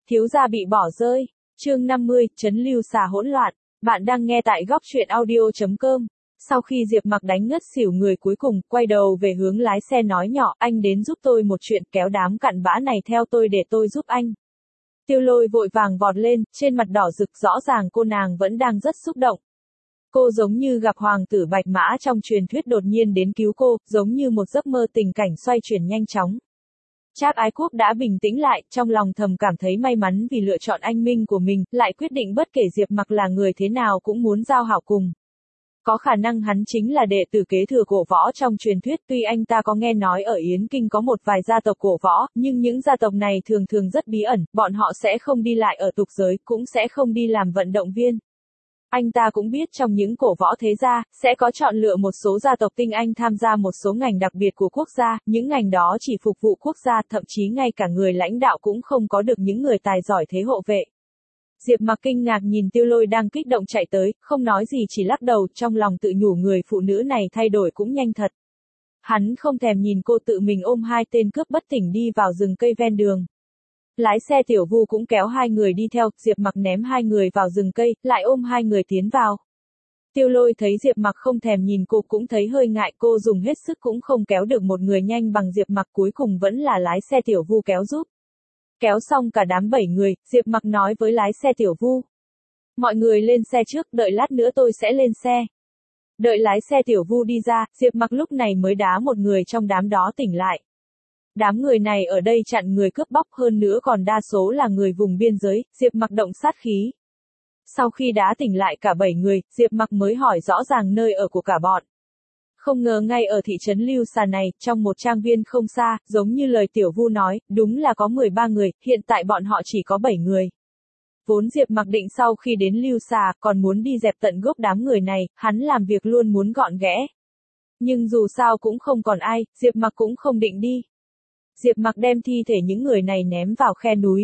Thiếu gia bị bỏ rơi. Chương 50, trấn lưu xà hỗn loạn. Bạn đang nghe tại góc truyện audio.com. Sau khi Diệp Mặc đánh ngất xỉu người cuối cùng, quay đầu về hướng lái xe nói nhỏ, anh đến giúp tôi một chuyện, kéo đám cặn bã này theo tôi để tôi giúp anh. Tiêu Lôi vội vàng vọt lên, trên mặt đỏ rực, rõ ràng cô nàng vẫn đang rất xúc động. Cô giống như gặp hoàng tử bạch mã trong truyền thuyết đột nhiên đến cứu cô, giống như một giấc mơ tình cảnh xoay chuyển nhanh chóng. Trác Ái Quốc đã bình tĩnh lại, trong lòng thầm cảm thấy may mắn vì lựa chọn anh minh của mình, lại quyết định bất kể Diệp Mặc là người thế nào cũng muốn giao hảo cùng. Có khả năng hắn chính là đệ tử kế thừa cổ võ trong truyền thuyết, tuy anh ta có nghe nói ở Yến Kinh có một vài gia tộc cổ võ, nhưng những gia tộc này thường thường rất bí ẩn, bọn họ sẽ không đi lại ở tục giới, cũng sẽ không đi làm vận động viên. Anh ta cũng biết trong những cổ võ thế gia, sẽ có chọn lựa một số gia tộc tinh anh tham gia một số ngành đặc biệt của quốc gia, những ngành đó chỉ phục vụ quốc gia, thậm chí ngay cả người lãnh đạo cũng không có được những người tài giỏi thế hộ vệ. Diệp Mặc kinh ngạc nhìn Tiêu Lôi đang kích động chạy tới, không nói gì chỉ lắc đầu, trong lòng tự nhủ người phụ nữ này thay đổi cũng nhanh thật. Hắn không thèm nhìn cô tự mình ôm hai tên cướp bất tỉnh đi vào rừng cây ven đường. Lái xe Tiểu Vu cũng kéo hai người đi theo, Diệp Mặc ném hai người vào rừng cây, lại ôm hai người tiến vào. Tiêu Lôi thấy Diệp Mặc không thèm nhìn cô cũng thấy hơi ngại, cô dùng hết sức cũng không kéo được một người nhanh bằng Diệp Mặc, cuối cùng vẫn là lái xe Tiểu Vu kéo giúp. Kéo xong cả đám 7 người, Diệp Mặc nói với lái xe Tiểu Vu. Mọi người lên xe trước, đợi lát nữa tôi sẽ lên xe. Đợi lái xe Tiểu Vu đi ra, Diệp Mặc lúc này mới đá một người trong đám đó tỉnh lại. Đám người này ở đây chặn người cướp bóc, hơn nữa còn đa số là người vùng biên giới, Diệp Mặc động sát khí. Sau khi đá tỉnh lại cả 7 người, Diệp Mặc mới hỏi rõ ràng nơi ở của cả bọn. Không ngờ ngay ở thị trấn Lưu Xà này, trong một trang viên không xa, giống như lời Tiểu Vu nói, đúng là có 13 người, hiện tại bọn họ chỉ có 7 người. Vốn Diệp Mặc định sau khi đến Lưu Xà, còn muốn đi dẹp tận gốc đám người này, hắn làm việc luôn muốn gọn ghẽ. Nhưng dù sao cũng không còn ai, Diệp Mặc cũng không định đi. Diệp Mặc đem thi thể những người này ném vào khe núi.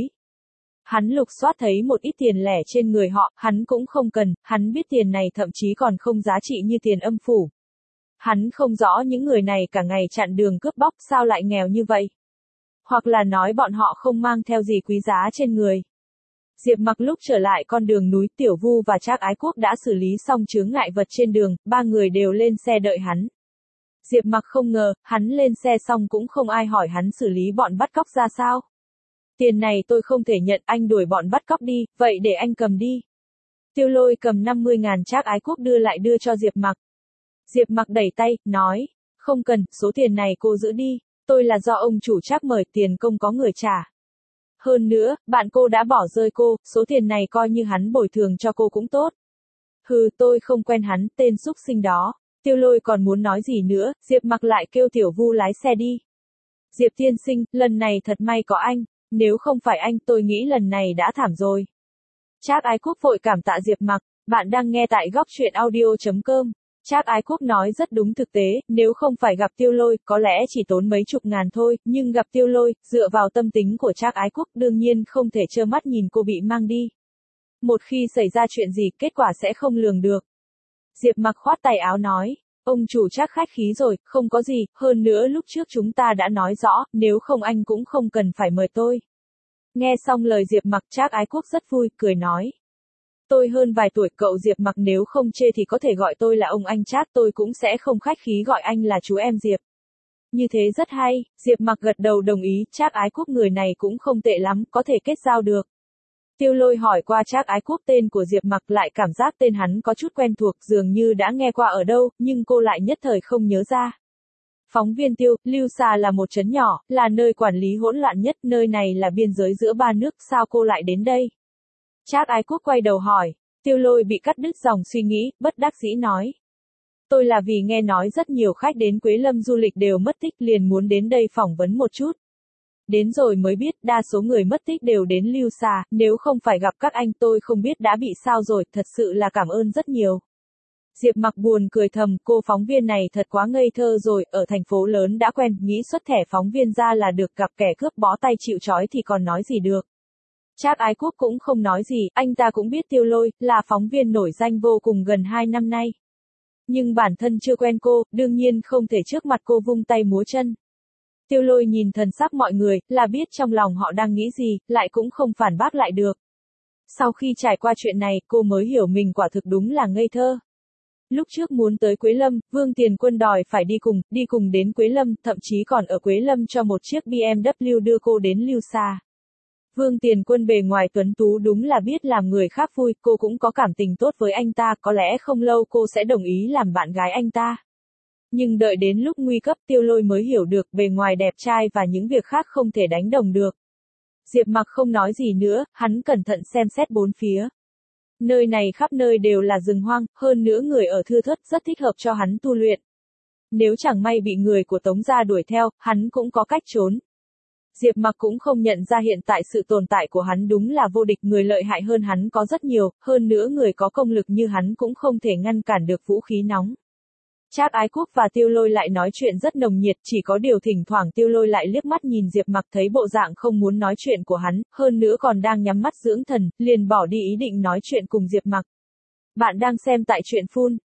Hắn lục soát thấy một ít tiền lẻ trên người họ, hắn cũng không cần, hắn biết tiền này thậm chí còn không giá trị như tiền âm phủ. Hắn không rõ những người này cả ngày chặn đường cướp bóc sao lại nghèo như vậy. Hoặc là nói bọn họ không mang theo gì quý giá trên người. Diệp Mặc lúc trở lại con đường núi, Tiểu Vu và Trác Ái Quốc đã xử lý xong chướng ngại vật trên đường, ba người đều lên xe đợi hắn. Diệp Mặc không ngờ, hắn lên xe xong cũng không ai hỏi hắn xử lý bọn bắt cóc ra sao. Tiền này tôi không thể nhận, anh đuổi bọn bắt cóc đi, vậy để anh cầm đi. Tiêu Lôi cầm 50.000 Trác Ái Quốc đưa cho Diệp Mặc. Diệp Mặc đẩy tay, nói, không cần, số tiền này cô giữ đi, tôi là do ông chủ Trác mời, tiền công có người trả. Hơn nữa, bạn cô đã bỏ rơi cô, số tiền này coi như hắn bồi thường cho cô cũng tốt. Hừ, tôi không quen hắn, tên xúc sinh đó. Tiêu Lôi còn muốn nói gì nữa, Diệp Mặc lại kêu Tiểu Vu lái xe đi. Diệp tiên sinh, lần này thật may có anh, nếu không phải anh tôi nghĩ lần này đã thảm rồi. Trác Ái Quốc vội cảm tạ Diệp Mặc, bạn đang nghe tại góc truyện audio.com. Trác Ái Quốc nói rất đúng, thực tế, nếu không phải gặp Tiêu Lôi, có lẽ chỉ tốn mấy chục ngàn thôi, nhưng gặp Tiêu Lôi, dựa vào tâm tính của Trác Ái Quốc đương nhiên không thể trơ mắt nhìn cô bị mang đi. Một khi xảy ra chuyện gì, kết quả sẽ không lường được. Diệp Mặc khoát tay áo nói, ông chủ Trác khách khí rồi, không có gì, hơn nữa lúc trước chúng ta đã nói rõ, nếu không anh cũng không cần phải mời tôi. Nghe xong lời Diệp Mặc, Trác Ái Quốc rất vui, cười nói. Tôi hơn vài tuổi, cậu Diệp Mặc nếu không chê thì có thể gọi tôi là ông anh Trác, tôi cũng sẽ không khách khí gọi anh là chú em Diệp. Như thế rất hay, Diệp Mặc gật đầu đồng ý, Trác Ái Quốc người này cũng không tệ lắm, có thể kết giao được. Tiêu Lôi hỏi qua Trác Ái Quốc tên của Diệp Mặc, lại cảm giác tên hắn có chút quen thuộc, dường như đã nghe qua ở đâu, nhưng cô lại nhất thời không nhớ ra. Phóng viên Tiêu, Lưu Xà là một trấn nhỏ, là nơi quản lý hỗn loạn nhất, nơi này là biên giới giữa ba nước, sao cô lại đến đây? Trác Ái Quốc quay đầu hỏi, Tiêu Lôi bị cắt đứt dòng suy nghĩ, bất đắc dĩ nói. Tôi là vì nghe nói rất nhiều khách đến Quế Lâm du lịch đều mất tích, liền muốn đến đây phỏng vấn một chút. Đến rồi mới biết, đa số người mất tích đều đến Lưu Xà, nếu không phải gặp các anh tôi không biết đã bị sao rồi, thật sự là cảm ơn rất nhiều. Diệp Mặc buồn cười thầm, cô phóng viên này thật quá ngây thơ rồi, ở thành phố lớn đã quen, nghĩ xuất thẻ phóng viên ra là được, gặp kẻ cướp bó tay chịu trói thì còn nói gì được. Trác Ái Quốc cũng không nói gì, anh ta cũng biết Tiêu Lôi, là phóng viên nổi danh vô cùng gần 2 năm nay. Nhưng bản thân chưa quen cô, đương nhiên không thể trước mặt cô vung tay múa chân. Tiêu Lôi nhìn thần sắc mọi người, là biết trong lòng họ đang nghĩ gì, lại cũng không phản bác lại được. Sau khi trải qua chuyện này, cô mới hiểu mình quả thực đúng là ngây thơ. Lúc trước muốn tới Quế Lâm, Vương Tiền Quân đòi phải đi cùng đến Quế Lâm, thậm chí còn ở Quế Lâm cho một chiếc BMW đưa cô đến Lưu Sa. Vương Tiền Quân bề ngoài tuấn tú đúng là biết làm người khác vui, cô cũng có cảm tình tốt với anh ta, có lẽ không lâu cô sẽ đồng ý làm bạn gái anh ta. Nhưng đợi đến lúc nguy cấp Tiêu Lôi mới hiểu được bề ngoài đẹp trai và những việc khác không thể đánh đồng được. Diệp Mặc không nói gì nữa, hắn cẩn thận xem xét bốn phía. Nơi này khắp nơi đều là rừng hoang, hơn nữa người ở thưa thớt rất thích hợp cho hắn tu luyện. Nếu chẳng may bị người của Tống gia đuổi theo, hắn cũng có cách trốn. Diệp Mặc cũng không nhận ra hiện tại sự tồn tại của hắn đúng là vô địch, người lợi hại hơn hắn có rất nhiều, hơn nữa người có công lực như hắn cũng không thể ngăn cản được vũ khí nóng. Trác Ái Quốc và Tiêu Lôi lại nói chuyện rất nồng nhiệt, chỉ có điều thỉnh thoảng Tiêu Lôi lại liếc mắt nhìn Diệp Mặc, thấy bộ dạng không muốn nói chuyện của hắn, hơn nữa còn đang nhắm mắt dưỡng thần, liền bỏ đi ý định nói chuyện cùng Diệp Mặc. Bạn đang xem tại truyện Phun,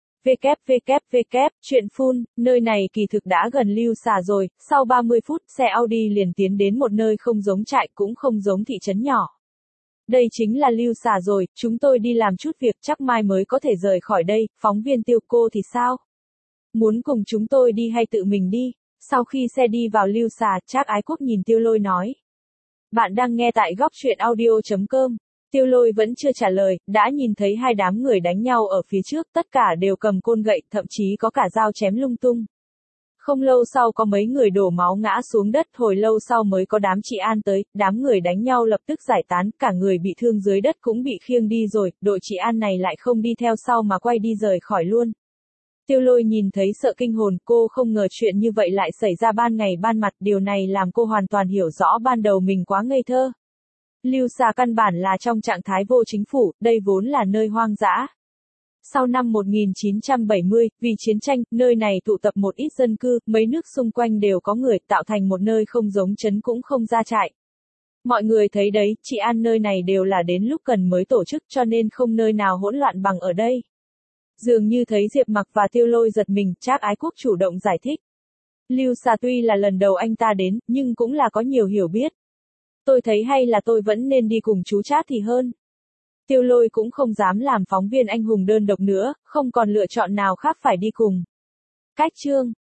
www, truyện Phun, nơi này kỳ thực đã gần Lưu Sa rồi, sau 30 phút, xe Audi liền tiến đến một nơi không giống trại cũng không giống thị trấn nhỏ. Đây chính là Lưu Sa rồi, chúng tôi đi làm chút việc chắc mai mới có thể rời khỏi đây, phóng viên Tiêu, cô thì sao? Muốn cùng chúng tôi đi hay tự mình đi? Sau khi xe đi vào Lưu Sa, Trác Ái Quốc nhìn Tiêu Lôi nói. Bạn đang nghe tại góc truyện audio.com. Tiêu Lôi vẫn chưa trả lời, đã nhìn thấy hai đám người đánh nhau ở phía trước, tất cả đều cầm côn gậy, thậm chí có cả dao chém lung tung. Không lâu sau có mấy người đổ máu ngã xuống đất, hồi lâu sau mới có đám trị an tới, đám người đánh nhau lập tức giải tán, cả người bị thương dưới đất cũng bị khiêng đi rồi, đội trị an này lại không đi theo sau mà quay đi rời khỏi luôn. Tiêu Lôi nhìn thấy sợ kinh hồn, cô không ngờ chuyện như vậy lại xảy ra ban ngày ban mặt, điều này làm cô hoàn toàn hiểu rõ ban đầu mình quá ngây thơ. Lưu Sa căn bản là trong trạng thái vô chính phủ, đây vốn là nơi hoang dã. Sau năm 1970, vì chiến tranh, nơi này tụ tập một ít dân cư, mấy nước xung quanh đều có người, tạo thành một nơi không giống trấn cũng không ra trại. Mọi người thấy đấy, trị an nơi này đều là đến lúc cần mới tổ chức cho nên không nơi nào hỗn loạn bằng ở đây. Dường như thấy Diệp Mặc và Tiêu Lôi giật mình, Trác Ái Quốc chủ động giải thích. Lưu Sa tuy là lần đầu anh ta đến, nhưng cũng là có nhiều hiểu biết. Tôi thấy hay là tôi vẫn nên đi cùng chú Trác thì hơn. Tiêu Lôi cũng không dám làm phóng viên anh hùng đơn độc nữa, không còn lựa chọn nào khác phải đi cùng. Cách chương